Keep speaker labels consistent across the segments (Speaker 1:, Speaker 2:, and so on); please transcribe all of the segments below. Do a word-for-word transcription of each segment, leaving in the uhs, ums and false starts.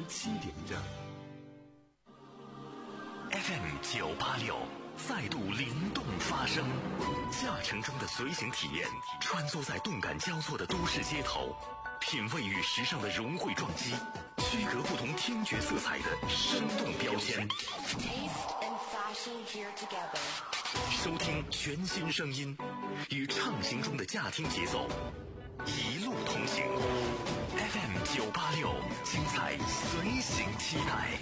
Speaker 1: 七点整。F M 九八六再度灵动发声，驾乘中的随行体验，穿梭在动感交错的都市街头，品味与时尚的融汇撞击，区隔不同听觉色彩的生动标签。收听全新声音，与畅行中的驾听节奏，一路同行。F M 九八六，精彩随行期待。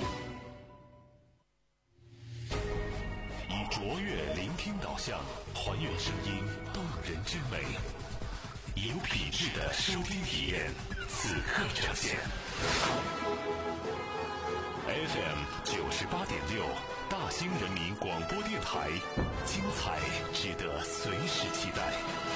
Speaker 1: 以卓越聆听导向，还原声音动人之美，有品质的收听体验，此刻呈现。F M 九十八点六，大兴人民广播电台，精彩值得随时期待。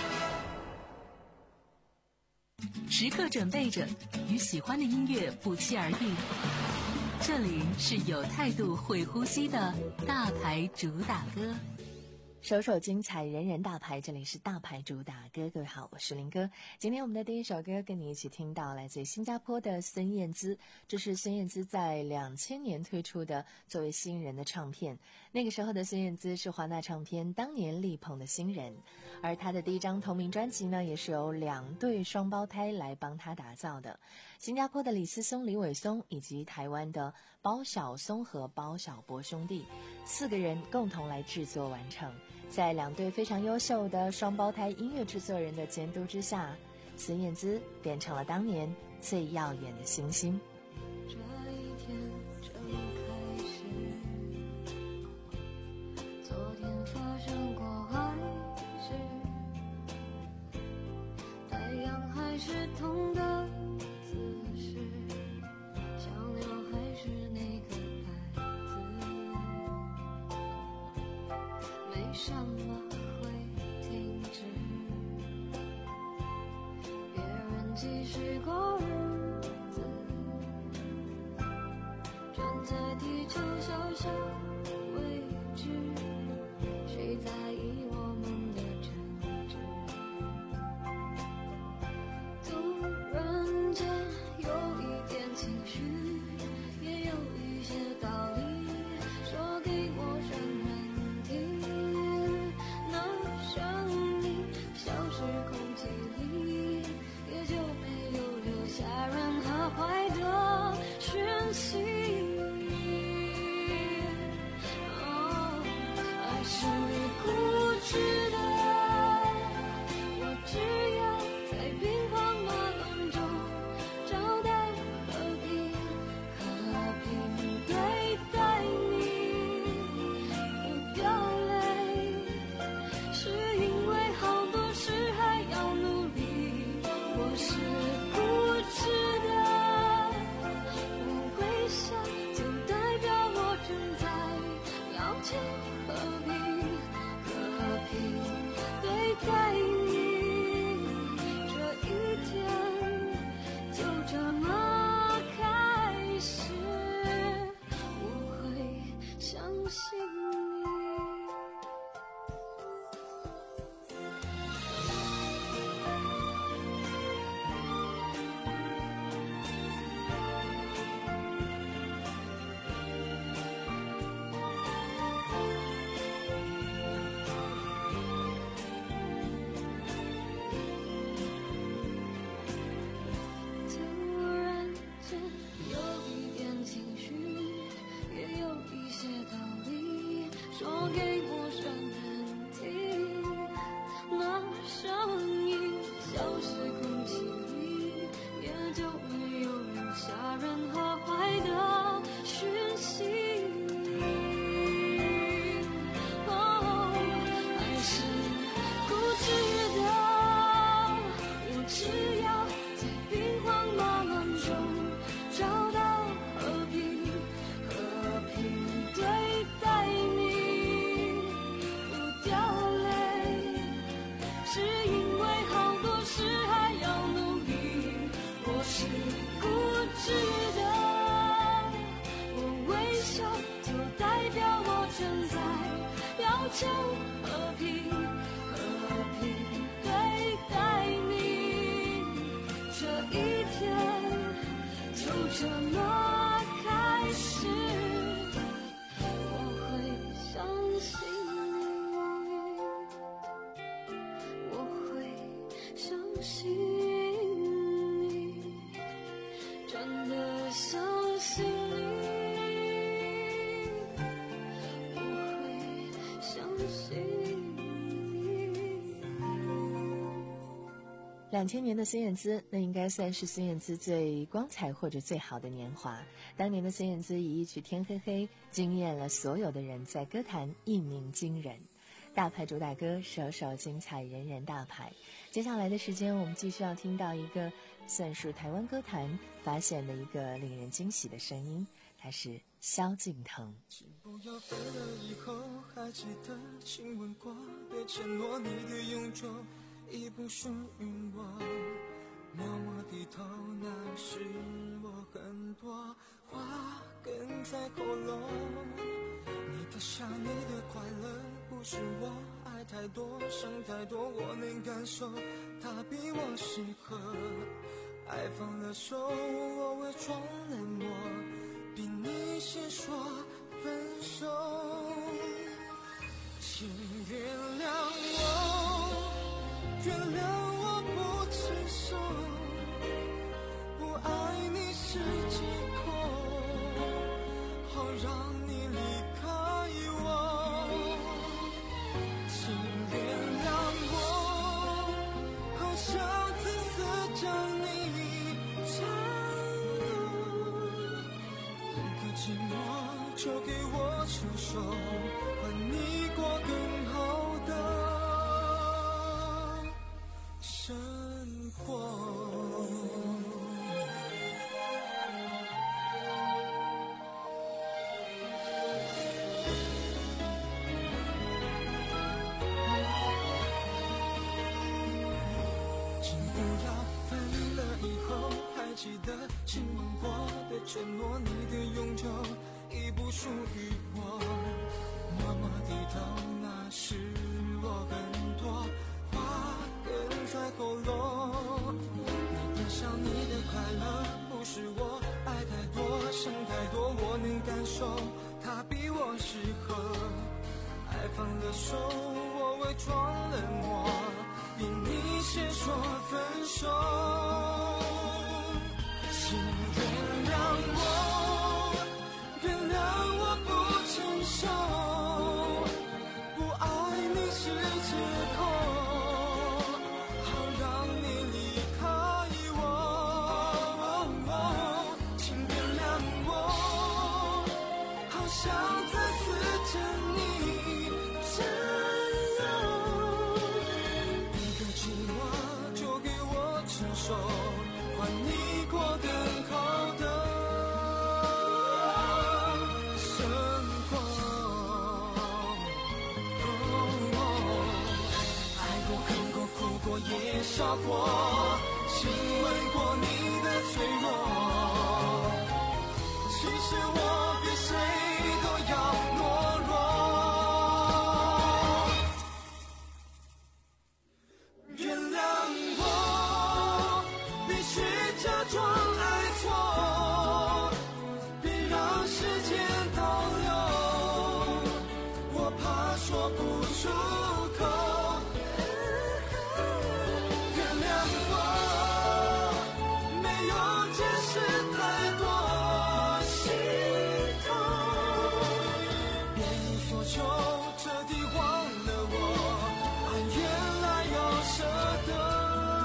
Speaker 2: 时刻准备着，与喜欢的音乐不期而遇。这里是有态度会呼吸的大牌主打歌，
Speaker 3: 首首精彩，人人大牌。这里是大牌主打歌，各位好，我是林哥。今天我们的第一首歌跟你一起听到来自新加坡的孙燕姿，这是孙燕姿在两千年推出的作为新人的唱片。那个时候的孙燕姿是华纳唱片当年力捧的新人，而她的第一张同名专辑呢，也是由两对双胞胎来帮她打造的，新加坡的李思松、李伟松以及台湾的包小松和包小柏兄弟，四个人共同来制作完成。在两对非常优秀的双胞胎音乐制作人的监督之下，孙燕姿变成了当年最耀眼的星星。
Speaker 4: 这一天正开始，昨天发生过还是太阳还是同的姿势，小鸟还是那个没什么会停止，别人继续过日子，站在地球小小位置，谁在意我们的争执？突然间有一点情绪，也有一些道理，说给陌生人听。空气里也就没有留下任何坏的讯息。哦，爱是固执的，我只要在兵荒马乱中找到和平，和平对待你，不掉泪，是因为好多事还要努力，我是固执的，我微笑就代表我正在要求和平，和平对待你，这一天就这么开始，我会相信你。求和平，和平对待你，这一天就这么事，我会相信你，我会相信你，真的相信你，我会相信你。
Speaker 3: 两千年的孙燕姿，那应该算是孙燕姿最光彩或者最好的年华。当年的孙燕姿以一曲《天黑黑》惊艳了所有的人，在歌坛一鸣惊人。大牌主打歌，首首精彩，人人大牌。接下来的时间，我们继续要听到一个算是台湾歌坛发现的一个令人惊喜的声音，他是萧敬腾。
Speaker 5: 请不要飞了以后还记得亲吻过，别承诺你的永久已不属于我，默默低头，那是我很多话哽在喉咙。你的笑，你的快乐，不是我爱太多，想太多，我能感受，他比我适合。爱放了手，我伪装冷漠，比你先说分手。请原谅我，原谅我不成熟，不爱你是借口，好让你离开我。请原谅我，好想自私将你占有，一个寂寞就给我承受，换你过更好的生活。请不要分了以后还记得亲吻过，别承诺你的永久已不属于我，默默低头，那是我很多话哽在喉咙。你的笑，你的快乐，不是我爱太多，想太多，我能感受，他比我适合。爱放了手，我伪装冷漠，比你先说分手。请原谅我，原谅我不成熟，不爱你是借口，好让你离开我。请原谅我，好想再次将你占有，一个寂寞就给我承受，换你过更好的生活。爱过恨过哭过也笑过，亲吻过你的脆弱，其实我比谁都要懦弱。原谅我，必须假装爱错，别让时间倒流，我怕说不出口。原谅我，没有解释太多心痛，别无所求，彻底忘了我，爱原来要舍得。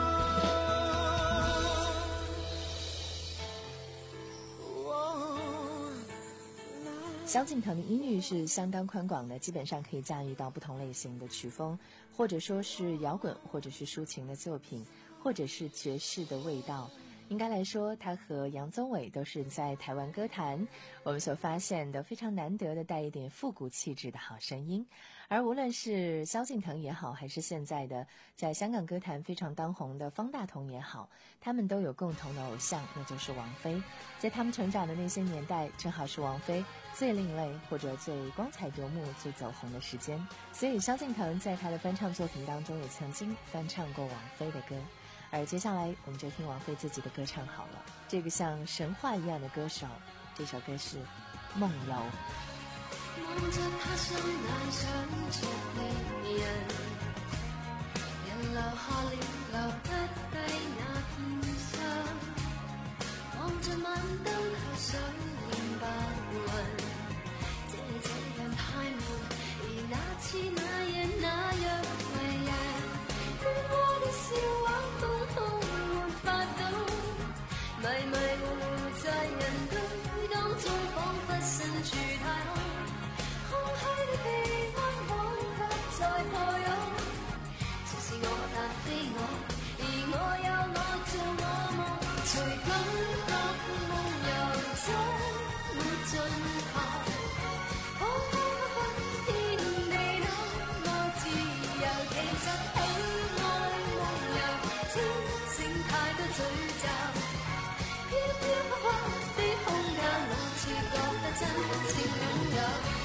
Speaker 3: 萧敬腾的音域是相当宽广的，基本上可以驾驭到不同类型的曲风，或者说是摇滚，或者是抒情的作品，或者是爵士的味道。应该来说，他和杨宗纬都是在台湾歌坛我们所发现的非常难得的带一点复古气质的好声音。而无论是萧敬腾也好，还是现在的在香港歌坛非常当红的方大同也好，他们都有共同的偶像，那就是王菲。在他们成长的那些年代，正好是王菲最另类或者最光彩夺目、最走红的时间，所以萧敬腾在他的翻唱作品当中也曾经翻唱过王菲的歌。而接下来我们就听王菲自己的歌唱好了。这个像神话一样的歌手， 这首歌是《夢遊》。
Speaker 4: 望着他雙眼想着離人，人留下了留不低那片傷，望着晚燈後想念白雲，這這樣太悶，而那次那夜那樣迷人，喧嘩的笑話空空沒法懂，迷迷糊糊在人堆當中，彷彿身處太空，空虛的氣氛彷彿在破湧，似是我但非我，而我有我做我夢，隨感覺夢遊中沒盡頭，彷彷彿惚天地那麼自由，其實喜愛夢遊，清醒太多詛咒，飄飄忽忽的空間，我似覺得真正擁有。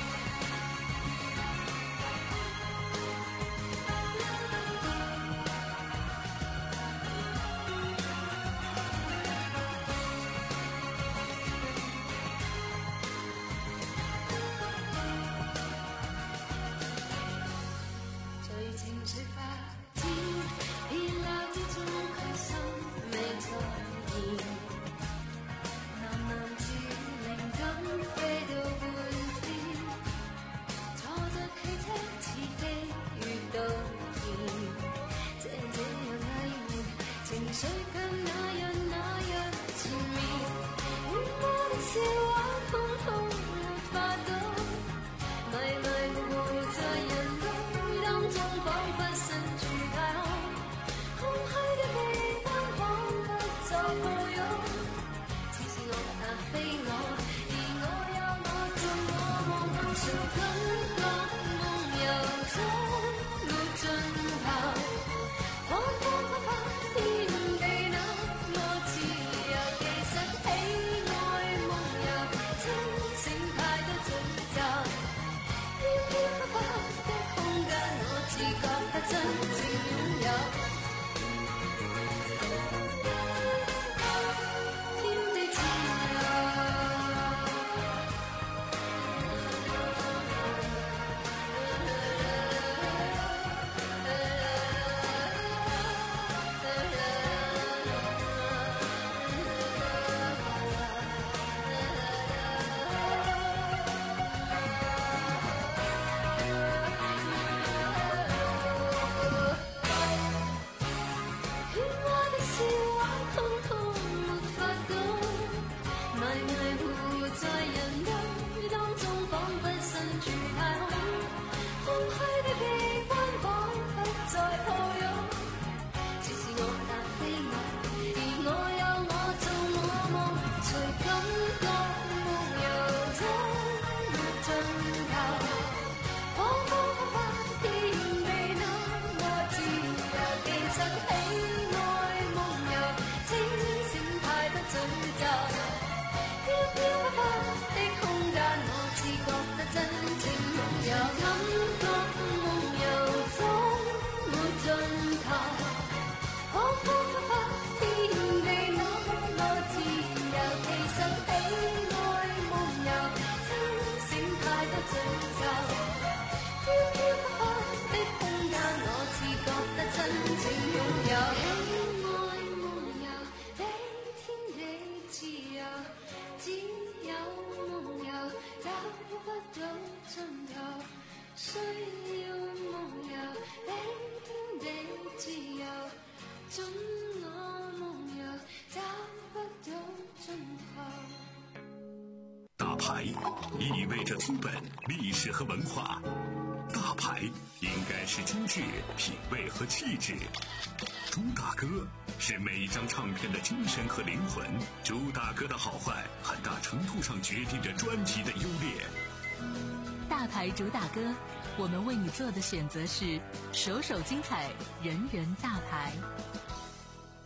Speaker 1: 大牌意味着资本、历史和文化，大牌应该是精致、品味和气质。朱大哥是每一张唱片的精神和灵魂，朱大哥的好坏很大程度上决定着专辑的优劣。
Speaker 2: 大牌主打歌，我们为你做的选择是首首精彩，人人大牌。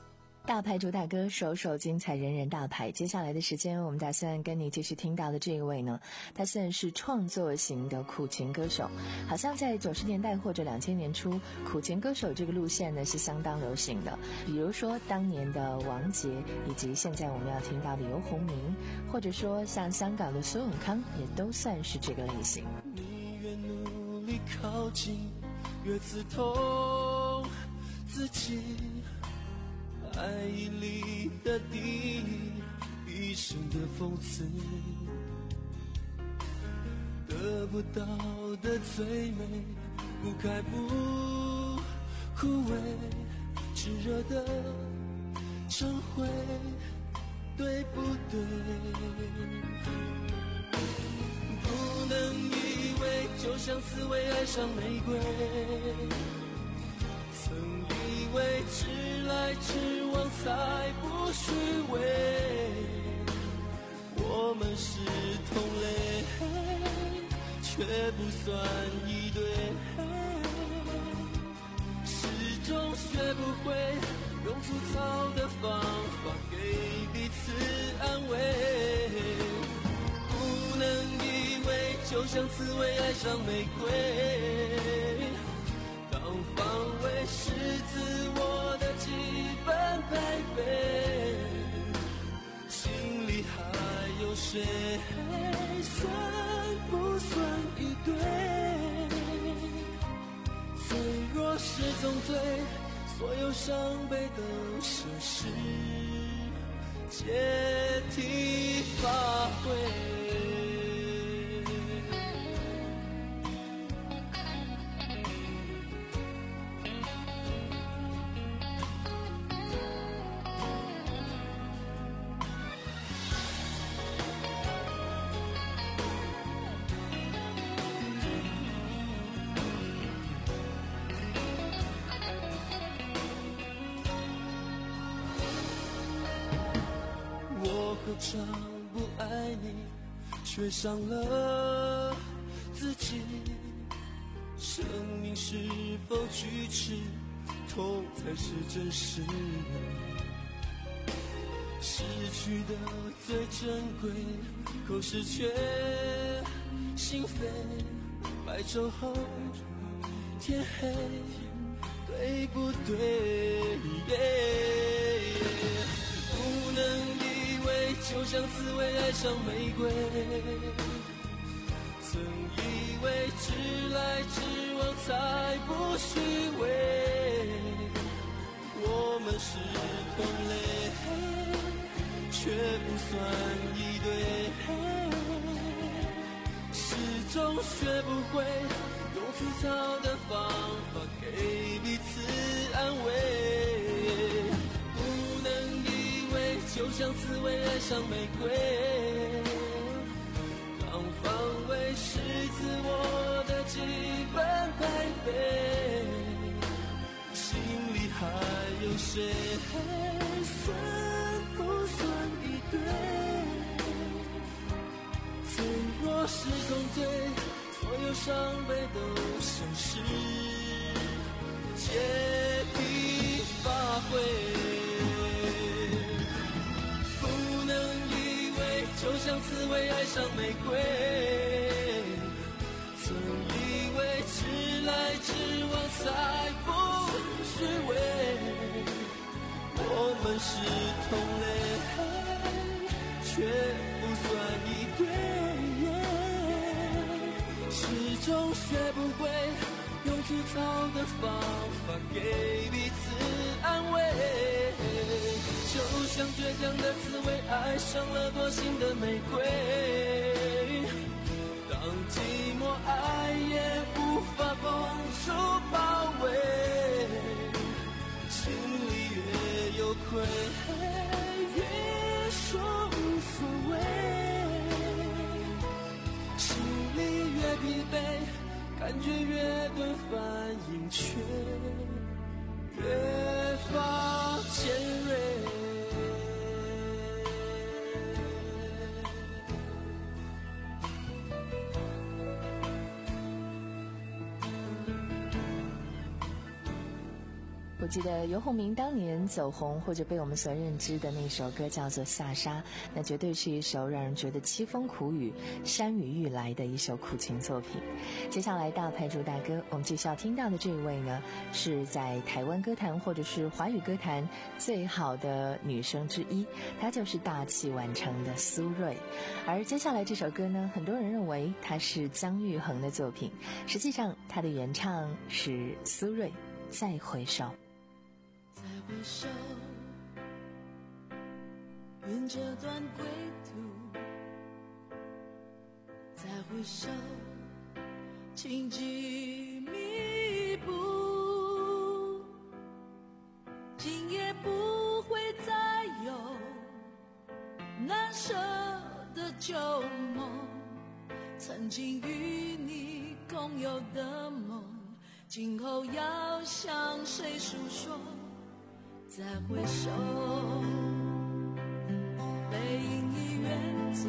Speaker 3: 大牌主打歌，首首精彩，人人大牌。接下来的时间，我们打算跟你继续听到的这一位呢，他算是创作型的苦情歌手。好像在九十年代或者两千年初，苦情歌手这个路线呢是相当流行的。比如说当年的王杰，以及现在我们要听到的游鸿明，或者说像香港的苏永康，也都算是这个类型。
Speaker 5: 你越努力靠近，越刺痛自己。爱已离的地，一生的讽刺，得不到的最美，不开不枯萎，炽热的忏悔，对不对？不能以为就像刺猬爱上玫瑰，曾以为直来直往才不虚伪，我们是同类，却不算一对，始终学不会用粗糙的方法给彼此安慰。不能以为就像刺猬爱上玫瑰，当防卫是自我的基本配备，心里还有谁？算不算一对？脆弱是种罪，所有伤悲都消失，借题发挥。何尝不爱你，却伤了自己？生命是否锯齿，痛才是真实。失去的最珍贵，口是却心扉。白昼后天黑，对不对？不能就像刺猬爱上玫瑰，曾以为直来直往才不虚伪，我们是同类，却不算一对，始终学不会用粗糙的方法给彼此安慰。就像刺猬爱上玫瑰，当防卫是自我的基本配备，心里还有谁？算不算一对？脆弱是种罪，所有伤悲都消失，借题发挥。就像刺猬爱上玫瑰，曾以为直来直往才不虚伪，我们是同类，却不算一对，始终学不会用粗糙的方法给彼此安慰。就像倔强的刺猬爱上了多情的玫瑰，当寂寞爱也无法封住包围，心里越有愧，越说无所谓，心里越疲惫，感觉越顿反应却越发尖锐。
Speaker 3: 不我记得游鸿明当年走红或者被我们所认知的那首歌叫做《下沙》，那绝对是一首让人觉得凄风苦雨、山雨欲来的一首苦情作品。接下来大牌主大哥，我们继续要听到的这一位呢，是在台湾歌坛或者是华语歌坛最好的女生之一，她就是大器晚成的苏芮。而接下来这首歌呢，很多人认为它是姜育恒的作品，实际上它的原唱是苏芮。再回首，
Speaker 4: 再回首，愿这段归途。再回首，情几弥补，今夜不会再有难舍的旧梦，曾经与你共有的梦，今后要向谁诉说？再回首，背影已远走。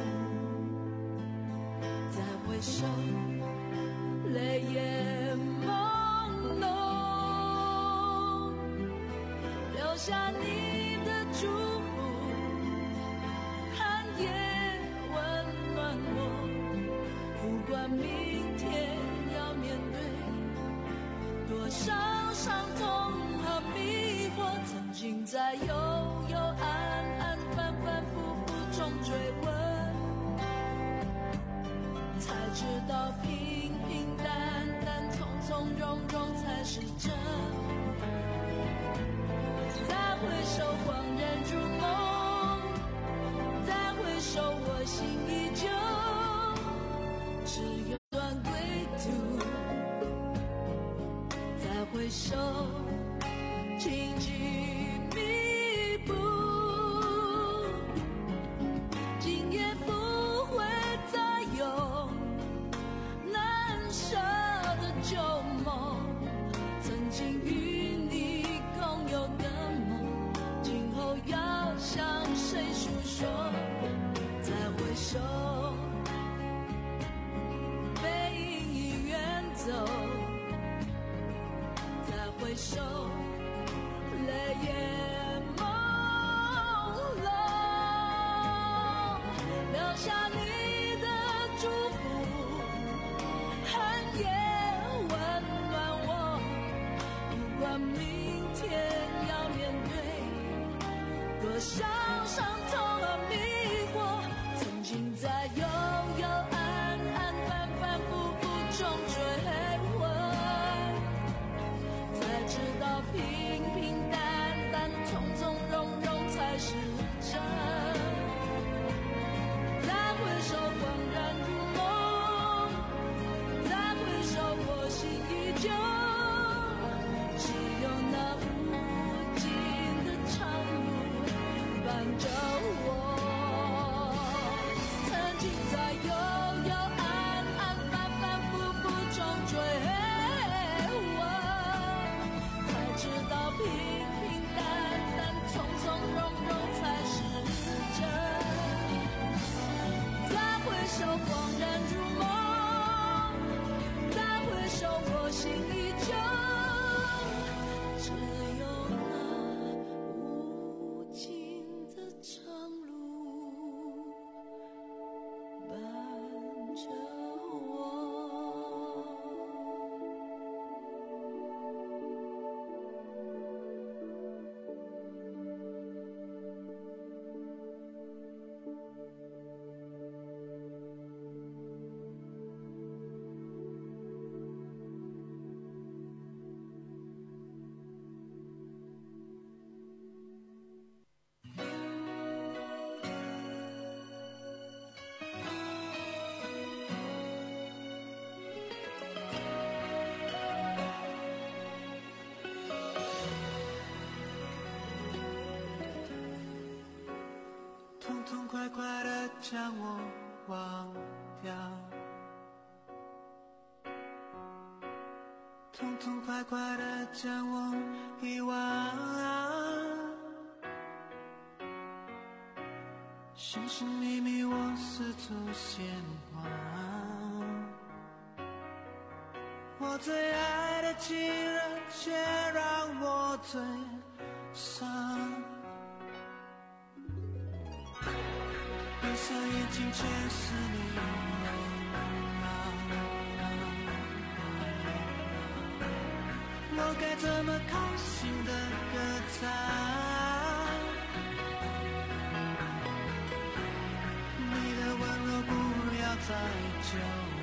Speaker 4: 再回首，泪眼朦胧，留下你的祝福，寒夜温暖我。不管明天要面对多少伤痛和迷惑，曾经在幽幽暗暗反反复复中追问，才知道平平淡淡从从容容才是真。再回首恍然如梦，再回首我心依旧，只有段归途。再回首，情几弥补，今夜不会再有难舍的旧梦，曾经与你共有的梦，今后要向谁诉说？再回首，背影已远走。再回首，泪眼朦胧，留下你的祝福，寒夜温暖我。不管明天要面对多少伤痛和迷惑，曾经在幽幽暗暗反反复复中追问，才知道平平淡淡从从容容才是真。再回首恍然如梦，再回首我心依旧，只有那无尽的长路伴着我。曾经在幽幽暗暗反反复复中追问，才知道平平淡淡从从容容才是真。再回首恍然如梦，再回首我心依旧，只有那无尽的长路伴着我。
Speaker 5: 痛痛快快地将我忘掉，痛痛快快地将我遗忘，寻寻觅觅我四处闲望， 我最爱的情人却让我最伤。闭上眼睛全是你我该怎么开心的歌唱？你的温柔不要再纠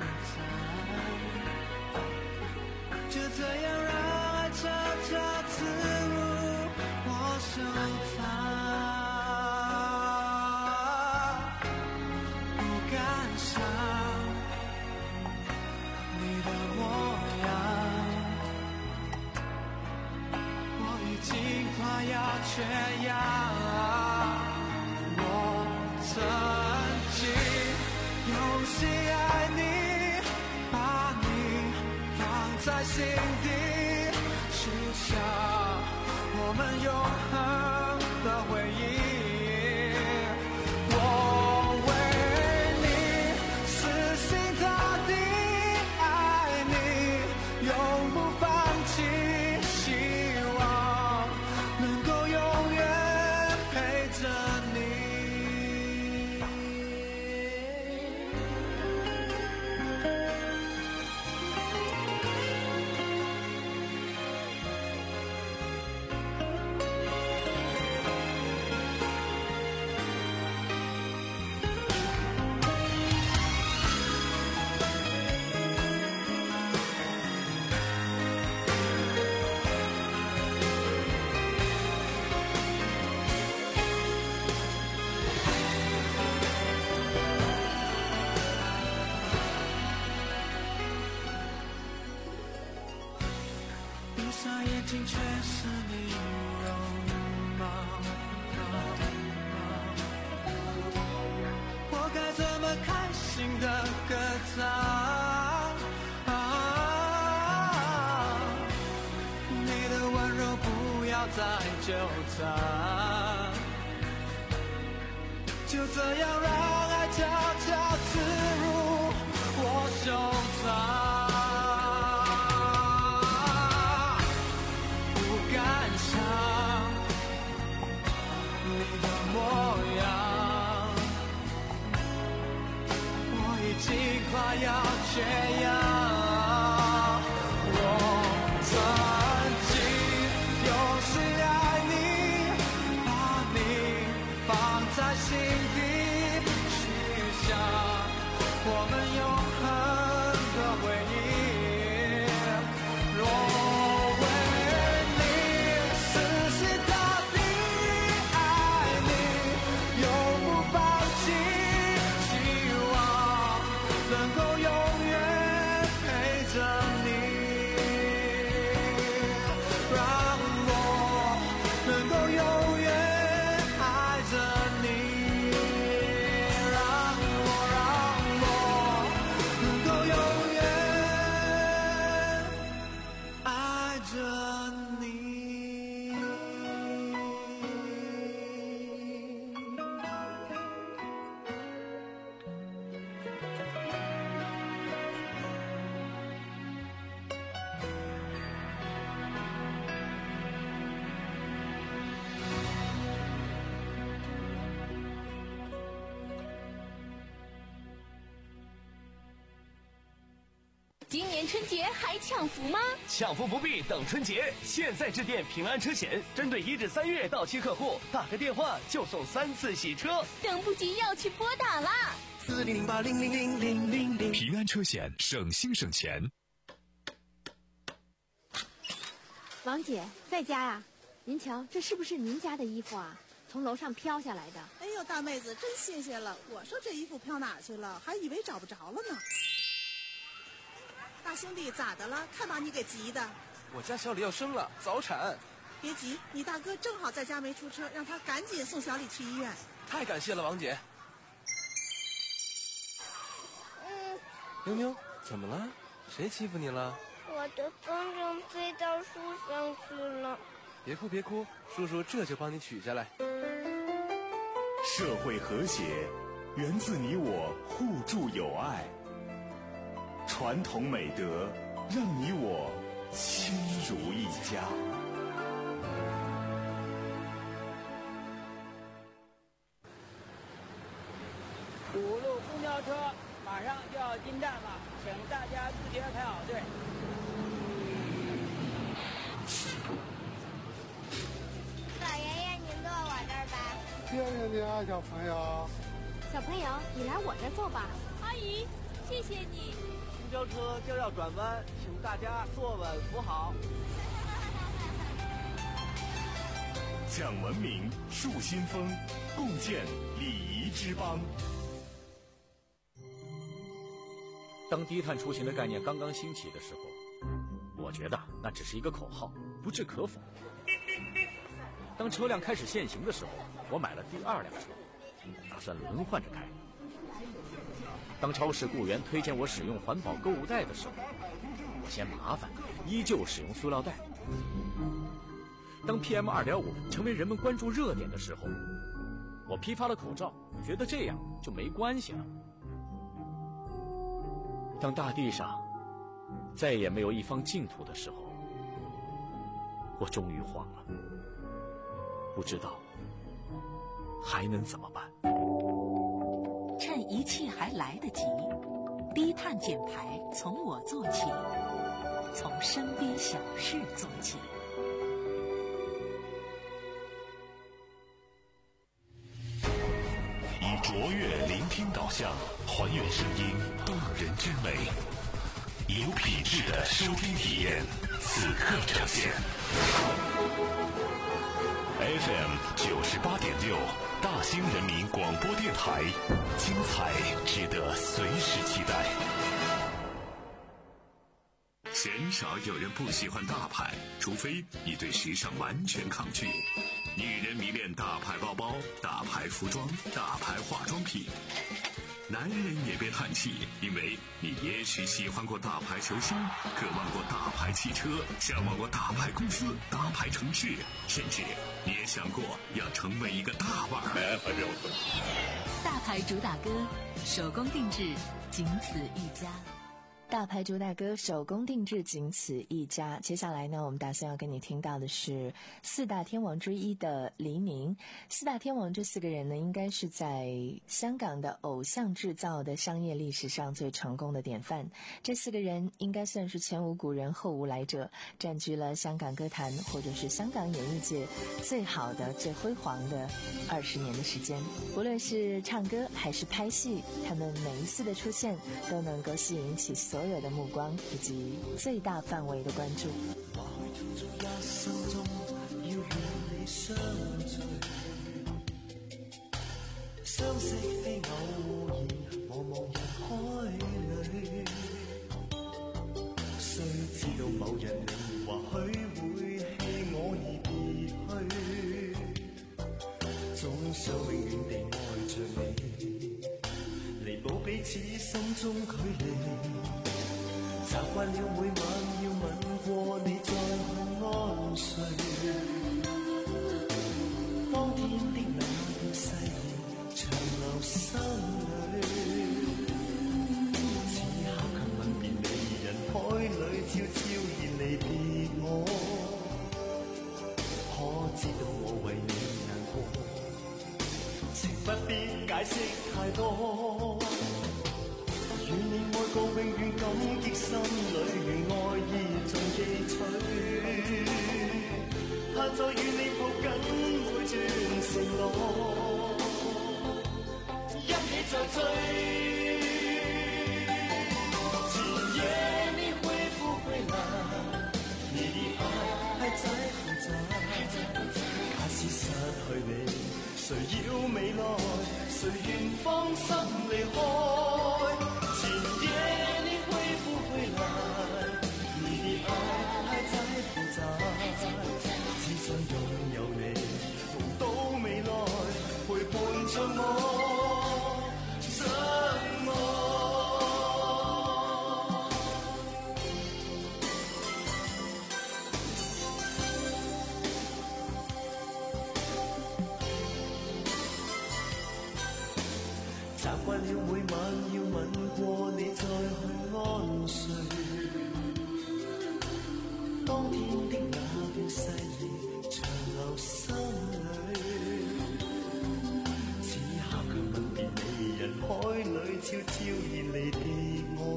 Speaker 5: 缠，就这样让爱悄悄刺入我手掌。不敢想你的模样，已经快要缺氧，我曾经用心爱你，把你放在心底，许下我们永恒的回忆。我为你死心塌地爱你，永不放弃，希望能够永远陪着你。闭上眼睛全是你容貌，我该怎么开心的歌唱？啊，你的温柔不要再纠缠，就这样让爱悄悄刺入我手掌。快要缺氧，我曾经用心爱你，把你放在心底，许下我们永恒的回忆。若为你死心塌地爱你，永不放弃，希望能够永远陪着你，让我能够永远爱着你，让我让我能够永远爱着你。
Speaker 6: 今年春节还抢福吗？
Speaker 7: 抢福不必等春节，现在致电平安车险，针对一至三月到期客户，打个电话就送三次洗车。
Speaker 6: 等不及要去拨打啦！
Speaker 5: 四零零八零零零零零零。
Speaker 1: 平安车险，省心省钱。
Speaker 8: 王姐在家呀？您瞧，这是不是您家的衣服啊？从楼上飘下来的。
Speaker 9: 哎呦，大妹子真新鲜了！我说这衣服飘哪去了，还以为找不着了呢。大兄弟咋的了？看把你给急的。
Speaker 10: 我家小李要生了，早产。
Speaker 9: 别急，你大哥正好在家没出车，让他赶紧送小李去医院。
Speaker 10: 太感谢了，王姐。
Speaker 11: 嗯。
Speaker 10: 妞妞，怎么了？谁欺负你了？
Speaker 11: 我的风筝飞到树上去了。
Speaker 10: 别哭别哭，叔叔这就帮你取下来。
Speaker 1: 社会和谐源自你我互助友爱，传统美德让你我亲如一家。
Speaker 12: 五路公交车马上就要进站了，请大家自觉排好队。
Speaker 11: 老爷爷，您坐我这儿吧。
Speaker 13: 谢谢你啊，小朋友。
Speaker 8: 小朋友，你来我这儿坐吧。
Speaker 6: 阿姨，谢谢你。
Speaker 14: 公交车就要转弯，请大家坐稳扶好。
Speaker 1: 讲文明，树新风，共建礼仪之邦。
Speaker 15: 当低碳出行的概念刚刚兴起的时候，我觉得那只是一个口号，不置可否。当车辆开始限行的时候，我买了第二辆车，打算轮换着开。当超市雇员推荐我使用环保购物袋的时候，我嫌麻烦，依旧使用塑料袋。当 P M 二点五 成为人们关注热点的时候，我批发了口罩，觉得这样就没关系了。当大地上再也没有一方净土的时候，我终于慌了，不知道还能怎么办。
Speaker 2: 趁一切还来得及，低碳减排从我做起，从身边小事做起。
Speaker 1: 以卓越聆听导向，还原声音动人之美，以有品质的收听体验，此刻呈现。F M 九十八点六，大兴人民广播电台，精彩值得随时期待。鲜少有人不喜欢大牌，除非你对时尚完全抗拒。女人迷恋大牌包包、大牌服装、大牌化妆品。男人也别叹气，因为你也许喜欢过大牌球星，渴望过大牌汽车，向往过大牌公司、大牌城市，甚至你也想过要成为一个大腕儿。
Speaker 2: 大牌主打歌，手工定制，仅此一家。
Speaker 3: 大牌主打歌手工定制，仅此一家。接下来呢，我们打算要跟你听到的是四大天王之一的黎明。四大天王这四个人呢，应该是在香港的偶像制造的商业历史上最成功的典范。这四个人应该算是前无古人后无来者，占据了香港歌坛或者是香港演艺界最好的最辉煌的二十年的时间。无论是唱歌还是拍戏，他们每一次的出现都能够吸引起所有的目光以及最大范围的关注。
Speaker 5: 相識非偶然，茫茫人海裏，雖知道某日你或許會棄我而別去，總想永遠地愛着你，彌補彼此心中距離。習慣了每晚要吻過你再去安睡，當天的那段誓言長留心裏，此刻卻吻別你，人海裏悄悄然離別我，可知道我為你難過，情不必解釋太多。願你愛過永遠感激心裏，願愛意盡記取，盼再與你抱緊每段承諾，一起再追。今夜你會不會來？你的愛還在不在？假使失去你，誰要未來？誰願放心離開？今夜你會不會來？你的愛還在不在？只想擁有你，夢到未來，陪伴着我，真愛。習慣了每晚要吻過你再去安睡，
Speaker 16: 當天的那段誓言長留心裏，此刻卻吻別你，人海裏悄悄然離地我，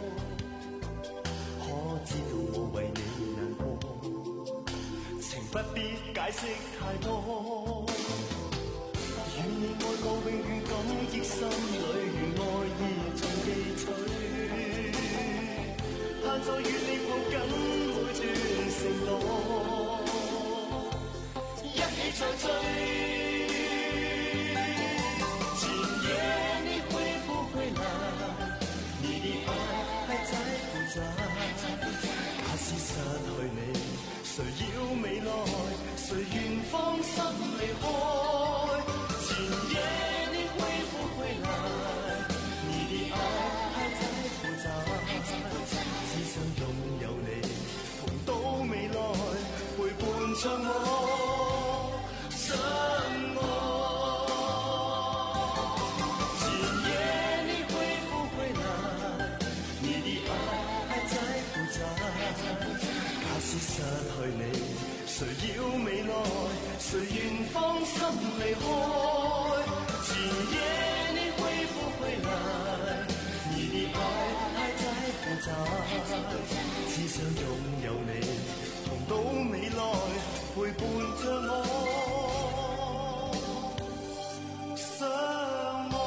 Speaker 16: 可知道我為你難過，情不必解釋太多，願你愛過永遠感激心裏，如愛意重記取，盼再與你抱緊每段承諾，一起再追。今夜你會不會來？你的愛還在不在？假使失去你，誰要未來？誰願放心離開？今夜你會不會來？你的愛還在不在？只想擁有你，同到未來，陪伴着我相愛。今夜你會不會來？你的愛還在不在？假使失去你，誰要未來？誰願放心離開？今夜你會不會來？你的愛還在不在？只想擁有你，同到未來，陪伴着我相愛。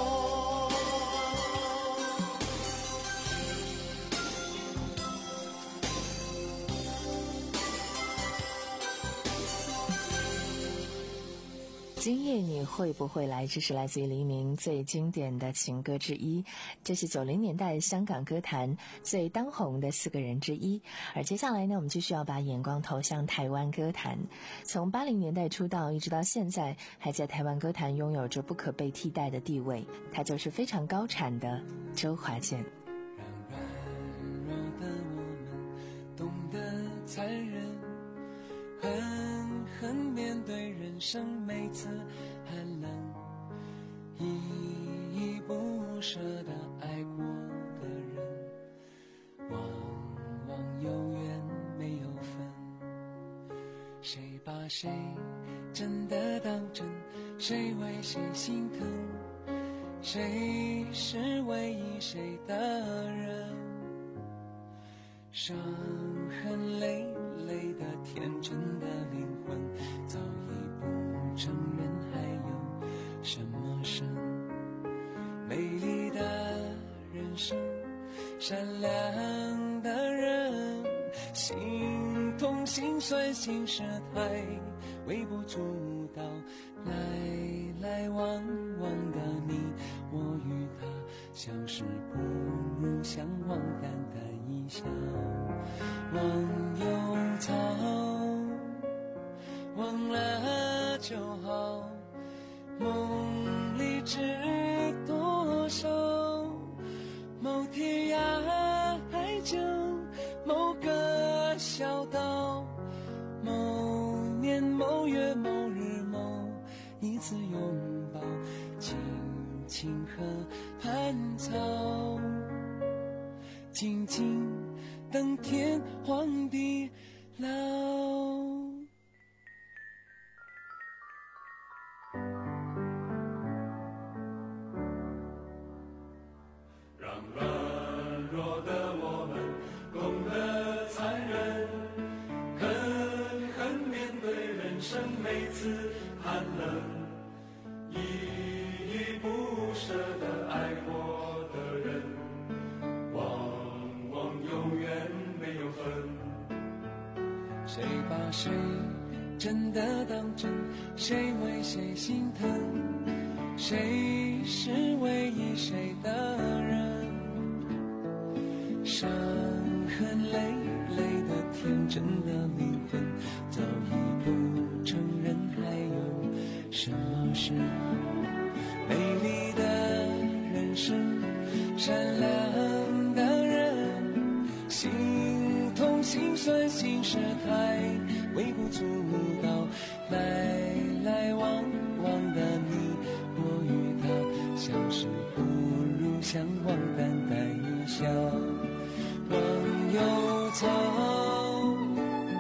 Speaker 3: 今夜你会不会来？这是来自于黎明最经典的情歌之一，这是九零年代香港歌坛最当红的四个人之一。而接下来呢，我们继续要把眼光投向台湾歌坛。从八零年代出道一直到现在，还在台湾歌坛拥有着不可被替代的地位，他就是非常高产的周华健。
Speaker 5: 让软弱的我们懂得残忍，狠狠面对人生每次寒冷，依依不舍地爱过的人，往往有缘没有分。谁把谁真的当真？谁为谁心疼？谁是唯一谁的人？伤痕累累的天真的灵魂，早已不承认还有什么神。美丽的人生，善良的人，心痛心酸心事太微不足道，来来往往的你我与他，相识不如相忘，淡淡一笑。忘忧草，忘了就好，梦里知多少，某天涯海角，某个小岛，某年某月某日某一次拥抱，青青河畔草，静静等天荒地老。
Speaker 16: 让软弱的我们懂得残忍，狠狠面对人生每次寒冷，依依不舍地爱过的人，往往永远没有分。
Speaker 5: 谁把谁真的当真？谁为谁心疼？谁是唯一谁的人？伤痕累累的天真的灵魂，早已不承认还有什么事。美丽的人生，善良的人，心痛心酸心事太微不足道，来来往往的你我与他，相识不如相忘，淡淡一笑。忘忧草，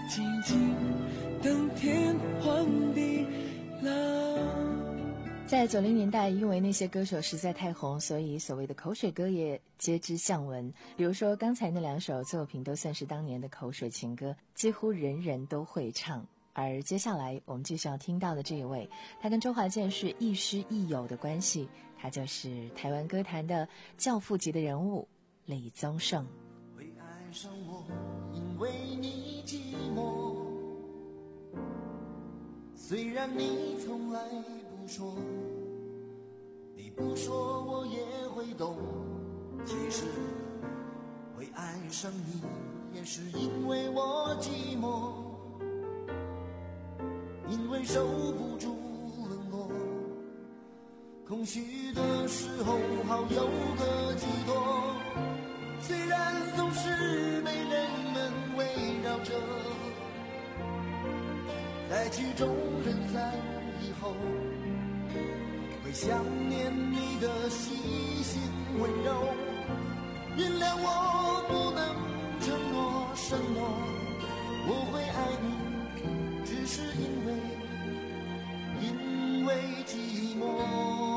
Speaker 5: 静静等天荒地老。
Speaker 3: 在九零年代，因为那些歌手实在太红，所以所谓的口水歌也皆知巷闻。比如说刚才那两首作品都算是当年的口水情歌，几乎人人都会唱。而接下来我们继续要听到的这一位，他跟周华健是亦师亦友的关系，他就是台湾歌坛的教父级的人物李宗盛。
Speaker 16: 会爱上我，因为你寂寞，虽然你从来不说，你不说我也会懂。其实会爱上你，也是因为我寂寞，因为守不住冷落，空虚的时候好有个寄托。虽然总是被人们围绕着，在曲终人散以后，会想念你的细心温柔。原谅我不能承诺什么，我会爱你，只是因为因为寂寞。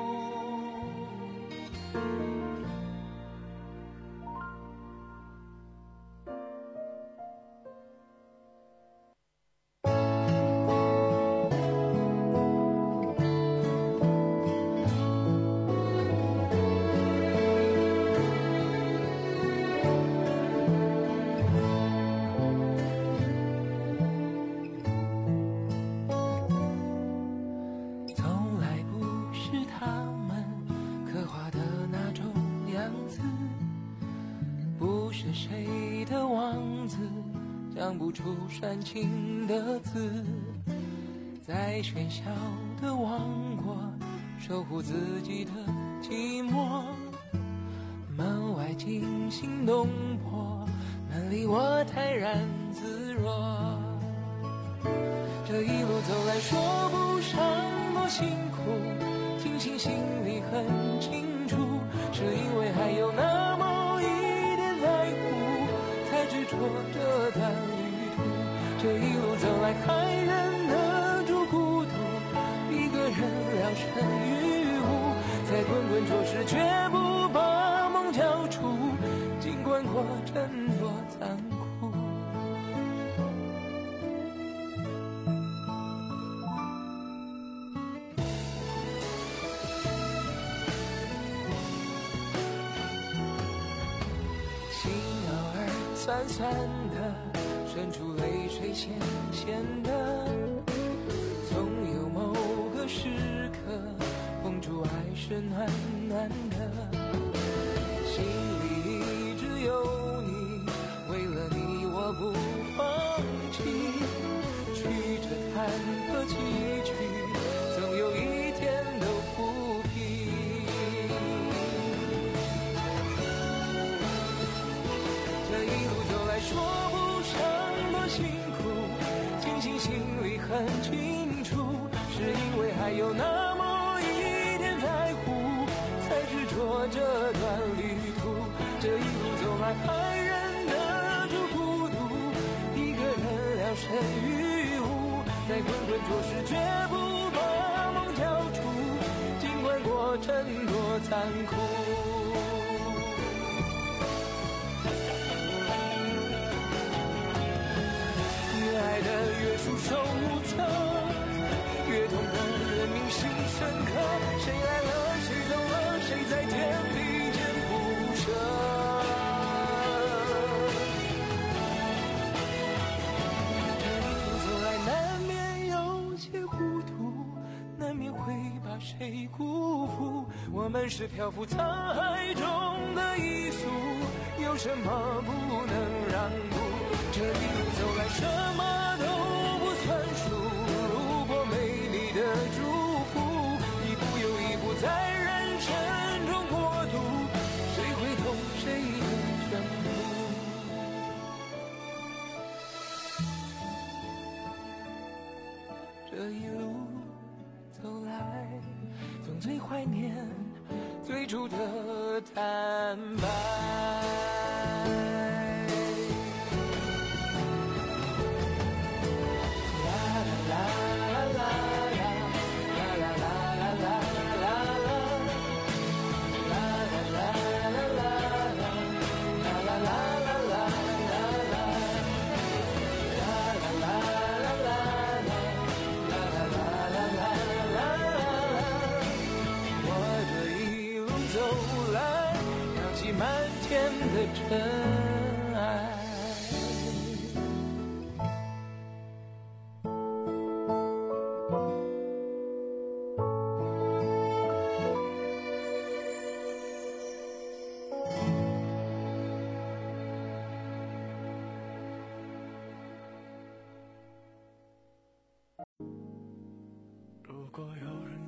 Speaker 5: 讲不出煽情的字，在喧嚣的王国守护自己的寂寞。门外惊心动魄，门里我泰然自若。这一路走来说不上多辛苦，庆幸心里很清楚，是因为还有那么一点在乎，才执着这段旅途。这一路走来还忍得住孤独，一个人聊胜于无，在滚滚浊世绝不把梦交出，尽管过程多残酷。心偶尔酸酸的，渗出泪水咸咸的，总有某个时刻碰触爱是暖暖的，心里一直有你，为了你我不放弃，曲折坎坷崎岖，总有一天都抚平。这一路走来说不上多辛苦，庆幸心里很清楚，是因为还有那么一点在乎，才执着这段旅途。这一路走来还忍得住孤独，一个人聊胜于无，在滚滚浊世绝不把梦交出，尽管过程多残酷。越爱的越束手无策，越痛的人铭心深刻，谁来了谁走了，谁在天地间不舍。这一路走来难免有些糊涂，难免会把谁辜负，我们是漂浮沧海中的一粟，有什么不能让步？这一路走来什么都不算数，如果没你的祝福，一步又一步在人生中过渡，谁会懂谁的全部？这一路走来，总最怀念最初的坦白。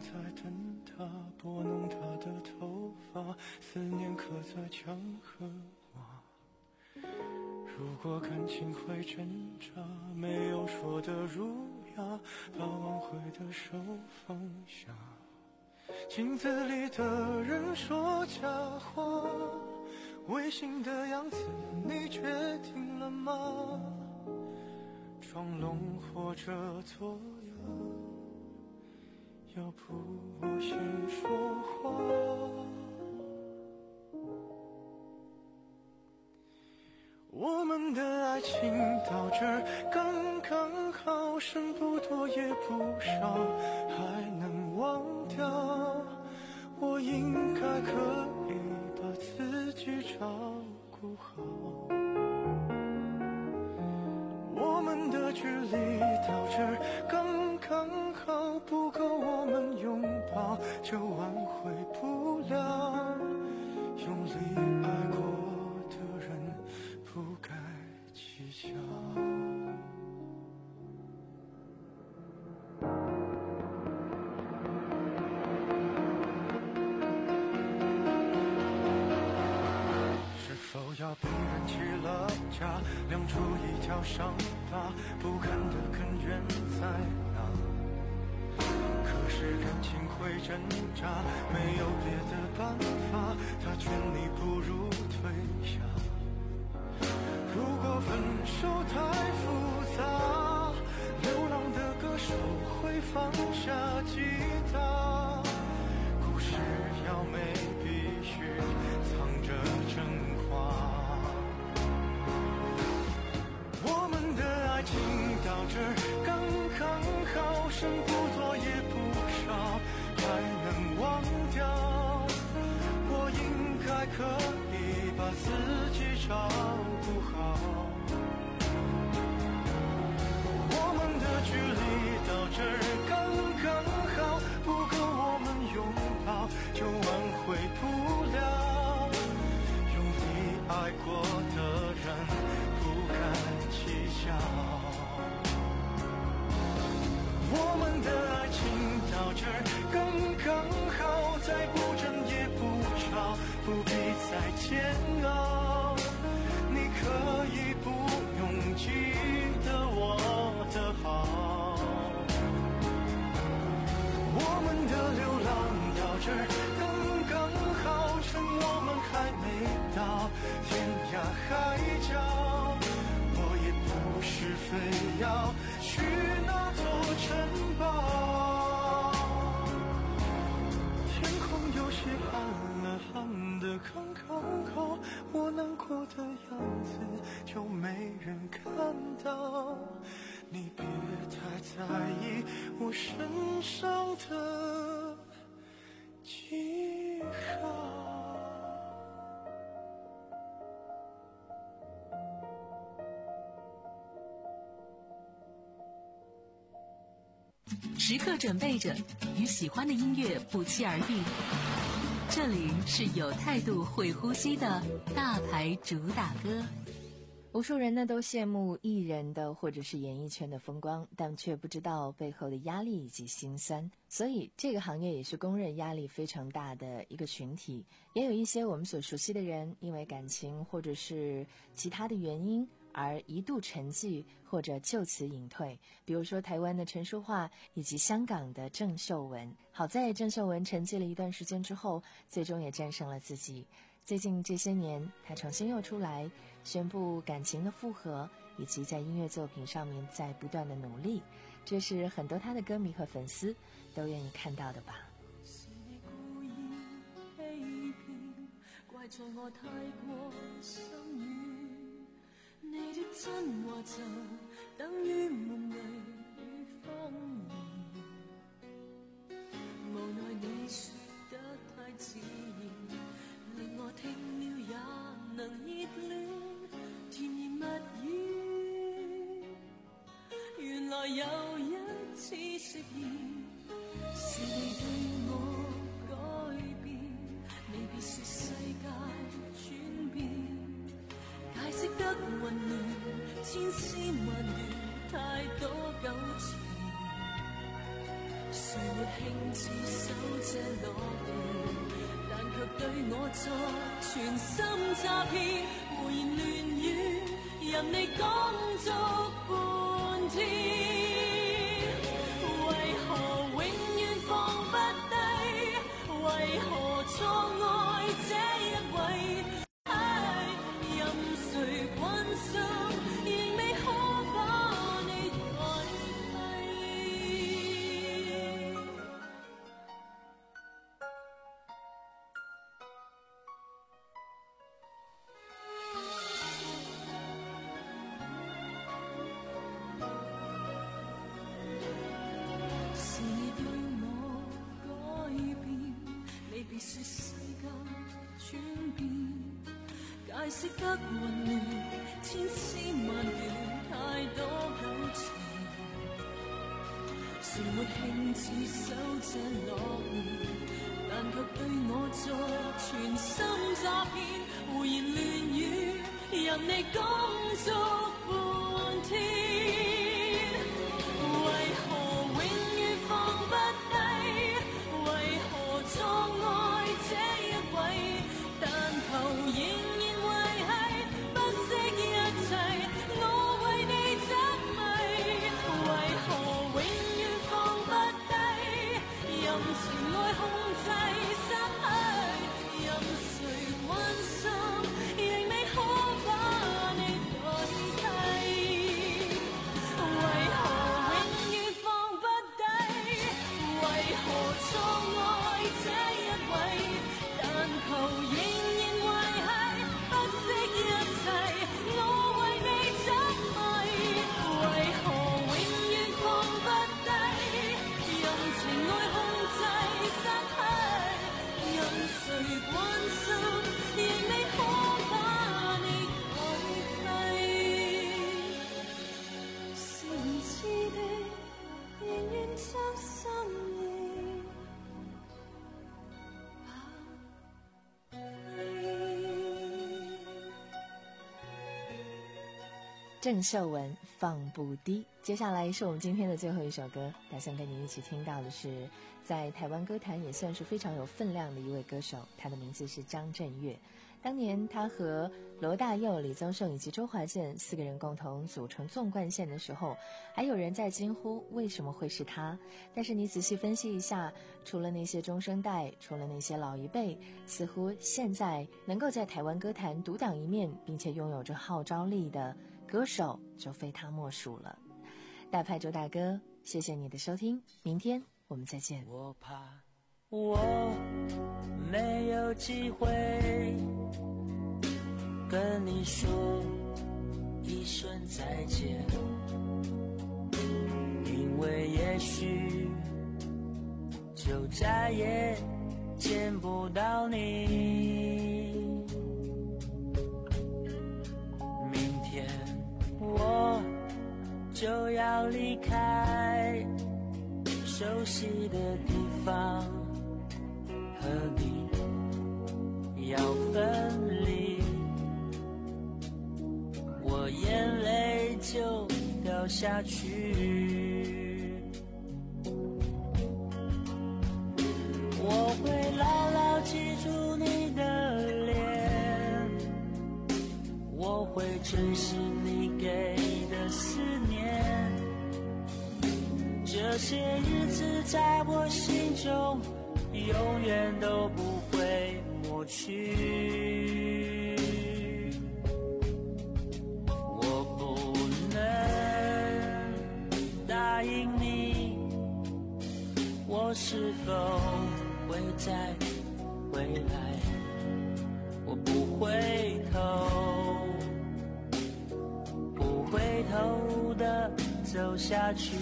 Speaker 5: 在等他，拨弄他的头发，思念刻在墙和瓦。如果感情会挣扎，没有说的儒雅，把挽回的手放下。镜子里的人说假话，违心的样子你决定了吗？装聋或者作哑，要不我先说话。我们的爱情到这儿刚刚好，剩不多也不少，还能忘掉。我应该可以把自己照顾好。我们的距离到这儿刚刚好，不够我们拥抱，就挽回不了。用力爱过的人不该计较。是否要逼人起了家，亮出一条伤疤，不堪的根源在哪？可是感情会挣扎，没有别的办法，他劝你不如退下。如果分手太复杂，流浪的歌手会放下吉他，故事要美必须藏着真话。我们的爱情到这儿刚刚好，剩不多也不少，还能忘掉。我应该可以把自己照顾好。我们的距离到这儿刚刚好，不够我们拥抱，就挽回不了。用力爱过的人不该计较。我们的爱情到这儿刚刚好，再不争也不吵，不必再煎熬。你可以不用记得我的好。我们的流浪到这儿刚刚好，趁我们还没到天涯海角。我也不是非要去那座城堡。天空有些暗了，暗的刚刚好，我难过的样子就没人看到。你别太在意我身上的记号。
Speaker 2: 时刻准备着，与喜欢的音乐不期而遇。这里是有态度、会呼吸的大牌主打歌。
Speaker 3: 无数人呢都羡慕艺人的或者是演艺圈的风光，但却不知道背后的压力以及辛酸。所以这个行业也是公认压力非常大的一个群体。也有一些我们所熟悉的人，因为感情或者是其他的原因而一度沉寂或者就此隐退，比如说台湾的陈淑桦以及香港的郑秀文。好在郑秀文沉寂了一段时间之后，最终也战胜了自己。最近这些年，她重新又出来宣布感情的复合，以及在音乐作品上面在不断的努力，这是很多她的歌迷和粉丝都愿意看到的吧。
Speaker 4: 是你故意欺骗，怪在我太过心軟，你的真話就等於夢裏與謊言，無奈你說得太自然，令我聽了也能熱戀，甜言蜜語，原來有一次食言，是你對我改變，未必說世界轉變，解釋得混亂，千絲萬段，太多糾纏，誰沒興致守這諾言，但卻對我作全心詐騙，胡言亂語，任你講足半天。為何永遠放不低？為何錯愛這一位？唉，任誰關心，仍未可把你代替。是你對我改變，你別說世界轉變，解釋得混亂，千絲萬段，太多糾纏。誰沒興致守這諾言，但卻對我作全心詐騙，胡言亂語，任你講足半天。為何永遠放不低？為何錯愛這一位？但求仍然維繫，不惜一切，我為你執迷。為何永遠放不低？任情愛控制失去，任誰關心，仍未可把你代替。為何永遠放不低？為何錯愛這一位？但求仍然維繫，不惜一切，我為你執迷。為何永遠放不低？任情愛控制失去，任誰關心，仍未可把你代替。是唔知的，仍然將心意拋
Speaker 3: 郑秀文放不低。接下来是我们今天的最后一首歌，打算跟你一起听到的是在台湾歌坛也算是非常有分量的一位歌手，他的名字是张震岳。当年他和罗大佑、李宗盛以及周华健四个人共同组成纵贯线的时候，还有人在惊呼为什么会是他。但是你仔细分析一下，除了那些中生代，除了那些老一辈，似乎现在能够在台湾歌坛独当一面并且拥有着号召力的歌手就非他莫属了。大派周大哥，谢谢你的收听，明天我们再见。
Speaker 16: 我怕我没有机会跟你说一声再见，因为也许就再也见不到你。明天我就要离开熟悉的地方，和你要分离，我眼泪就掉下去。我会牢牢记住你的脸，我会珍惜你给的思念，这些日子在我心中永远都不会抹去。我不能答应你，我是否会再回来，我不回头，不回头的走下去。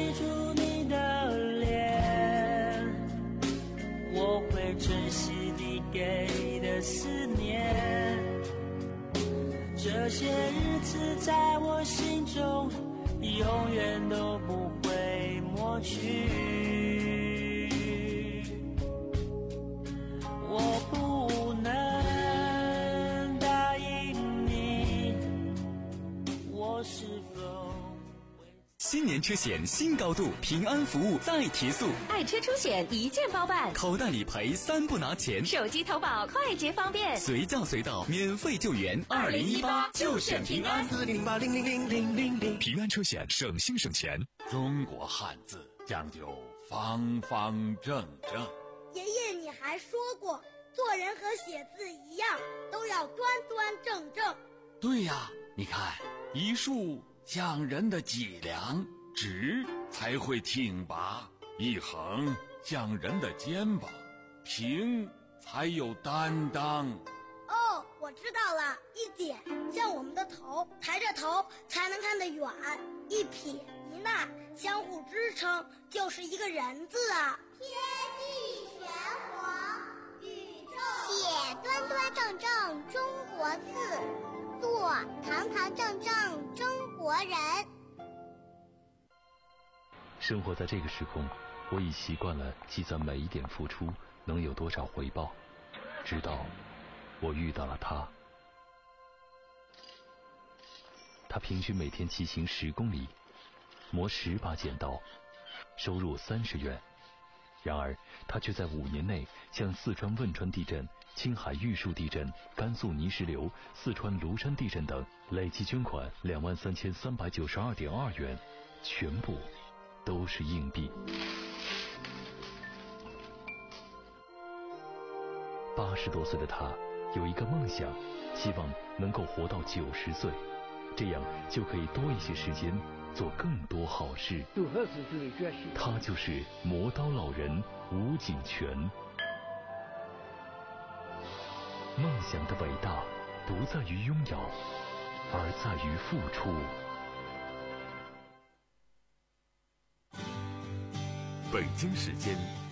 Speaker 16: 记住你的脸，我会珍惜你给的思念，这些日子在我心中永远都不会抹去。我不能答应你，我是否
Speaker 17: 新年车险新高度，平安服务再提速，
Speaker 18: 爱车出险一键包办，
Speaker 17: 口袋理赔三不拿钱，
Speaker 18: 手机投保快捷方便，
Speaker 17: 随叫随到免费救援。
Speaker 18: 二零一八就选平安，
Speaker 16: 四零八零零零零零零。
Speaker 1: 平安车险，省心省钱。
Speaker 19: 中国汉字讲究方方正正。
Speaker 20: 爷爷，你还说过，做人和写字一样，都要端端正正。
Speaker 19: 对呀，你看，一竖像人的脊梁，直才会挺拔；一横像人的肩膀，平才有担当。
Speaker 20: 哦，我知道了，一点像我们的头，抬着头才能看得远；一撇一捺相互支撑，就是一个人字啊。
Speaker 21: 天地玄黄，宇宙写端端正正中国字，做堂堂正正中国人。
Speaker 22: 生活在这个时空，我已习惯了计算每一点付出能有多少回报，直到我遇到了他。他平均每天骑行十公里，磨十把剪刀，收入三十元。然而他却在五年内向四川汶川地震、青海玉树地震、甘肃泥石流、四川庐山地震等累计捐款两万三千三百九十二点二元，全部都是硬币。八十多岁的他有一个梦想，希望能够活到九十岁，这样就可以多一些时间做更多好事。他就是磨刀老人吴景全。梦想的伟大不在于拥有，而在于付出。
Speaker 1: 北京时间